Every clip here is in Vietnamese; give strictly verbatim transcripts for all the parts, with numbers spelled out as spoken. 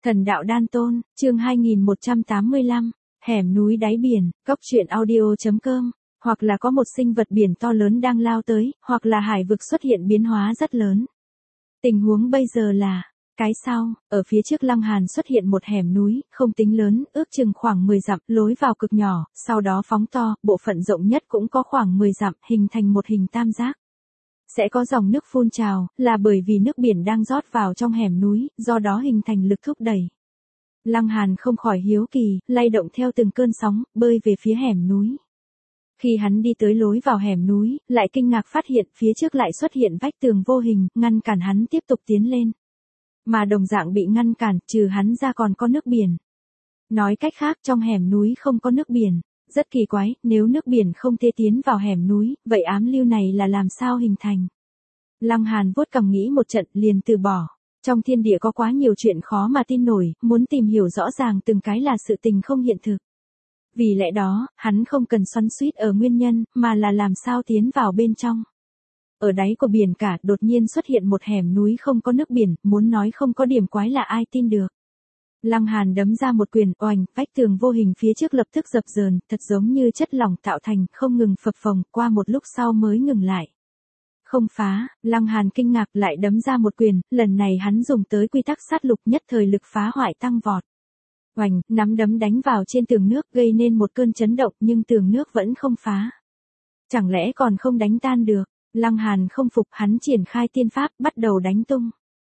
Thần đạo đan tôn, chương hai nghìn một trăm tám mươi lăm, hẻm núi đáy biển, cốc truyện audio chấm com, hoặc là có một sinh vật biển to lớn đang lao tới, hoặc là hải vực xuất hiện biến hóa rất lớn. Tình huống bây giờ là, cái sau, ở phía trước Lăng Hàn xuất hiện một hẻm núi, không tính lớn, ước chừng khoảng mười dặm, lối vào cực nhỏ, sau đó phóng to, bộ phận rộng nhất cũng có khoảng mười dặm, hình thành một hình tam giác. Sẽ có dòng nước phun trào, là bởi vì nước biển đang rót vào trong hẻm núi, do đó hình thành lực thúc đẩy. Lăng Hàn không khỏi hiếu kỳ, lay động theo từng cơn sóng, bơi về phía hẻm núi. Khi hắn đi tới lối vào hẻm núi, lại kinh ngạc phát hiện phía trước lại xuất hiện vách tường vô hình, ngăn cản hắn tiếp tục tiến lên. Mà đồng dạng bị ngăn cản, trừ hắn ra còn có nước biển. Nói cách khác, trong hẻm núi không có nước biển. Rất kỳ quái, nếu nước biển không thể tiến vào hẻm núi, vậy ám lưu này là làm sao hình thành? Lăng Hàn vuốt cằm nghĩ một trận liền từ bỏ. Trong thiên địa có quá nhiều chuyện khó mà tin nổi, muốn tìm hiểu rõ ràng từng cái là sự tình không hiện thực. Vì lẽ đó, hắn không cần xoắn xuýt ở nguyên nhân, mà là làm sao tiến vào bên trong. Ở đáy của biển cả đột nhiên xuất hiện một hẻm núi không có nước biển, muốn nói không có điểm quái là ai tin được. Lăng Hàn đấm ra một quyền, oành, vách tường vô hình phía trước lập tức dập dờn, thật giống như chất lỏng tạo thành, không ngừng phập phồng, qua một lúc sau mới ngừng lại. Không phá, Lăng Hàn kinh ngạc lại đấm ra một quyền, lần này hắn dùng tới quy tắc sát lục nhất thời lực phá hoại tăng vọt. Oành, nắm đấm đánh vào trên tường nước gây nên một cơn chấn động nhưng tường nước vẫn không phá. Chẳng lẽ còn không đánh tan được? Lăng Hàn không phục, hắn triển khai tiên pháp bắt đầu đánh tung.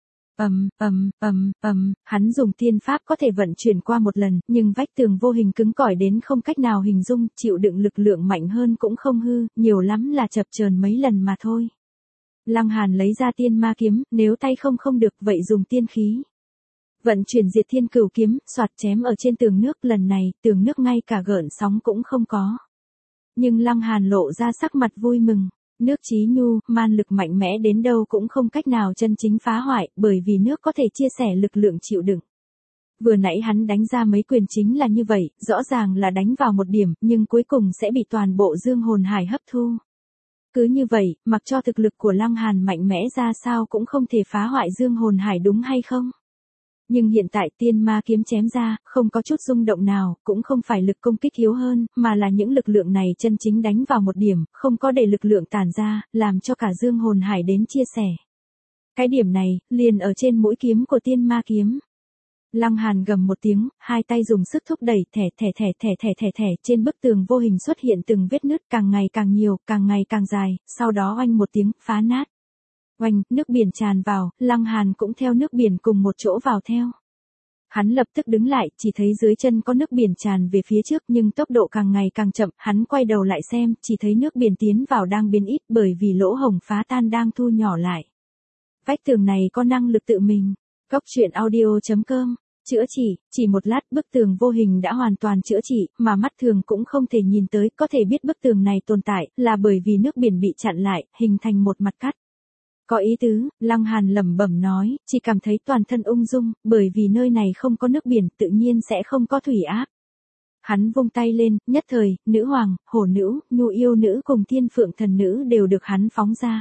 Ầm, ầm, ầm, ầm, hắn dùng tiên pháp có thể vận chuyển qua một lần, nhưng vách tường vô hình cứng cỏi đến không cách nào hình dung, chịu đựng lực lượng mạnh hơn cũng không hư, nhiều lắm là chập chờn mấy lần mà thôi. Lăng Hàn lấy ra tiên ma kiếm, nếu tay không không được vậy dùng tiên khí. Vận chuyển diệt thiên cửu kiếm, xoạt chém ở trên tường nước, lần này, tường nước ngay cả gợn sóng cũng không có. Nhưng Lăng Hàn lộ ra sắc mặt vui mừng. Nước chí nhu, man lực mạnh mẽ đến đâu cũng không cách nào chân chính phá hoại, bởi vì nước có thể chia sẻ lực lượng chịu đựng. Vừa nãy hắn đánh ra mấy quyền chính là như vậy, rõ ràng là đánh vào một điểm, nhưng cuối cùng sẽ bị toàn bộ dương hồn hải hấp thu. Cứ như vậy, mặc cho thực lực của Lăng Hàn mạnh mẽ ra sao cũng không thể phá hoại dương hồn hải đúng hay không? Nhưng hiện tại tiên ma kiếm chém ra, không có chút rung động nào, cũng không phải lực công kích yếu hơn, mà là những lực lượng này chân chính đánh vào một điểm, không có để lực lượng tản ra, làm cho cả dương hồn hải đến chia sẻ. Cái điểm này, liền ở trên mũi kiếm của tiên ma kiếm. Lăng Hàn gầm một tiếng, hai tay dùng sức thúc đẩy, thẻ thẻ thẻ thẻ thẻ thẻ thẻ, trên bức tường vô hình xuất hiện từng vết nứt càng ngày càng nhiều, càng ngày càng dài, sau đó oanh một tiếng, phá nát. Oanh, nước biển tràn vào, Lăng Hàn cũng theo nước biển cùng một chỗ vào theo. Hắn lập tức đứng lại, chỉ thấy dưới chân có nước biển tràn về phía trước nhưng tốc độ càng ngày càng chậm, hắn quay đầu lại xem, chỉ thấy nước biển tiến vào đang biến ít bởi vì lỗ hổng phá tan đang thu nhỏ lại. Vách tường này có năng lực tự mình. Cốc truyện audio chấm com, chữa trị, chỉ một lát bức tường vô hình đã hoàn toàn chữa trị, mà mắt thường cũng không thể nhìn tới, có thể biết bức tường này tồn tại, là bởi vì nước biển bị chặn lại, hình thành một mặt cắt. Có ý tứ, Lăng Hàn lẩm bẩm nói, chỉ cảm thấy toàn thân ung dung, bởi vì nơi này không có nước biển, tự nhiên sẽ không có thủy áp. Hắn vung tay lên, nhất thời, nữ hoàng, hổ nữ, nhu yêu nữ cùng thiên phượng thần nữ đều được hắn phóng ra.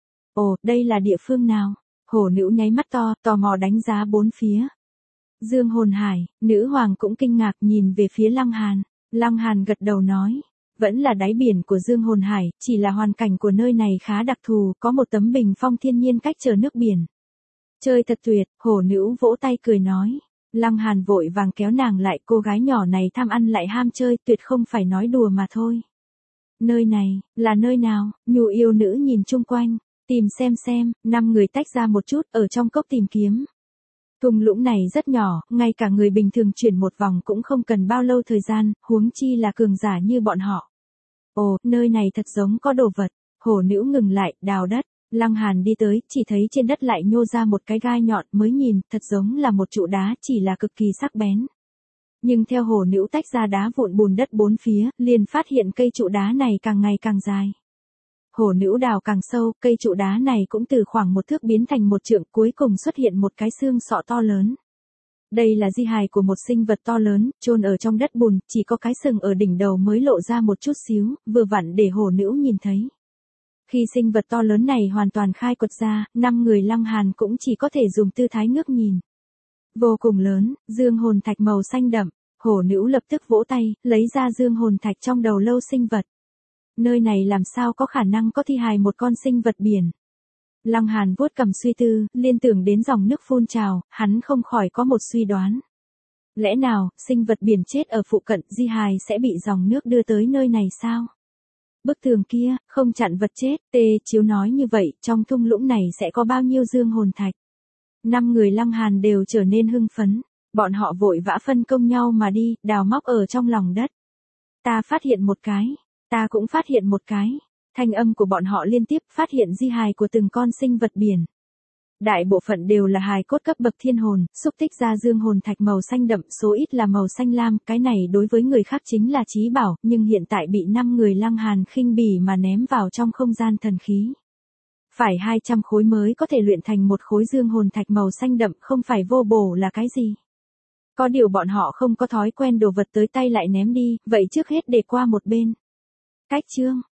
Ồ, đây là địa phương nào? Hổ nữ nháy mắt to, tò mò đánh giá bốn phía. Dương hồn hải, nữ hoàng cũng kinh ngạc nhìn về phía Lăng Hàn. Lăng Hàn gật đầu nói. Vẫn là đáy biển của Dương hồn hải, chỉ là hoàn cảnh của nơi này khá đặc thù, có một tấm bình phong thiên nhiên cách trở nước biển. Chơi thật tuyệt, hổ nữ vỗ tay cười nói. Lăng Hàn vội vàng kéo nàng lại, cô gái nhỏ này tham ăn lại ham chơi, tuyệt không phải nói đùa mà thôi. Nơi này, là nơi nào? Nhu yêu nữ nhìn chung quanh, tìm xem xem, năm người tách ra một chút, ở trong cốc tìm kiếm. Thung lũng này rất nhỏ, ngay cả người bình thường chuyển một vòng cũng không cần bao lâu thời gian, huống chi là cường giả như bọn họ. Ồ, nơi này thật giống có đồ vật. Hổ nữ ngừng lại, đào đất. Lăng Hàn đi tới, chỉ thấy trên đất lại nhô ra một cái gai nhọn, mới nhìn, thật giống là một trụ đá, chỉ là cực kỳ sắc bén. Nhưng theo hổ nữ tách ra đá vụn bùn đất bốn phía, liền phát hiện cây trụ đá này càng ngày càng dài. Hổ nữ đào càng sâu, cây trụ đá này cũng từ khoảng một thước biến thành một trượng, cuối cùng xuất hiện một cái xương sọ to lớn. Đây là di hài của một sinh vật to lớn, chôn ở trong đất bùn, chỉ có cái sừng ở đỉnh đầu mới lộ ra một chút xíu, vừa vặn để hổ nữ nhìn thấy. Khi sinh vật to lớn này hoàn toàn khai quật ra, năm người Lăng Hàn cũng chỉ có thể dùng tư thái ngước nhìn. vô cùng lớn, dương hồn thạch màu xanh đậm. Hổ nữ lập tức vỗ tay, lấy ra dương hồn thạch trong đầu lâu sinh vật. Nơi này làm sao có khả năng có thi hài một con sinh vật biển. Lăng Hàn vuốt cầm suy tư, liên tưởng đến dòng nước phun trào, hắn không khỏi có một suy đoán. Lẽ nào, sinh vật biển chết ở phụ cận di hài sẽ bị dòng nước đưa tới nơi này sao? Bức tường kia, không chặn vật chết, tê chiếu nói như vậy, trong thung lũng này sẽ có bao nhiêu dương hồn thạch? Năm người Lăng Hàn đều trở nên hưng phấn, bọn họ vội vã phân công nhau mà đi, đào móc ở trong lòng đất. Ta phát hiện một cái, ta cũng phát hiện một cái, thanh âm của bọn họ liên tiếp phát hiện di hài của từng con sinh vật biển. Đại bộ phận đều là hài cốt cấp bậc thiên hồn, xúc tích ra dương hồn thạch màu xanh đậm, số ít là màu xanh lam, cái này đối với người khác chính là chí bảo, nhưng hiện tại bị năm người Lăng Hàn khinh bỉ mà ném vào trong không gian thần khí. Phải hai trăm khối mới có thể luyện thành một khối dương hồn thạch màu xanh đậm, không phải vô bổ là cái gì? Có điều bọn họ không có thói quen đồ vật tới tay lại ném đi, vậy trước hết để qua một bên. Cách chương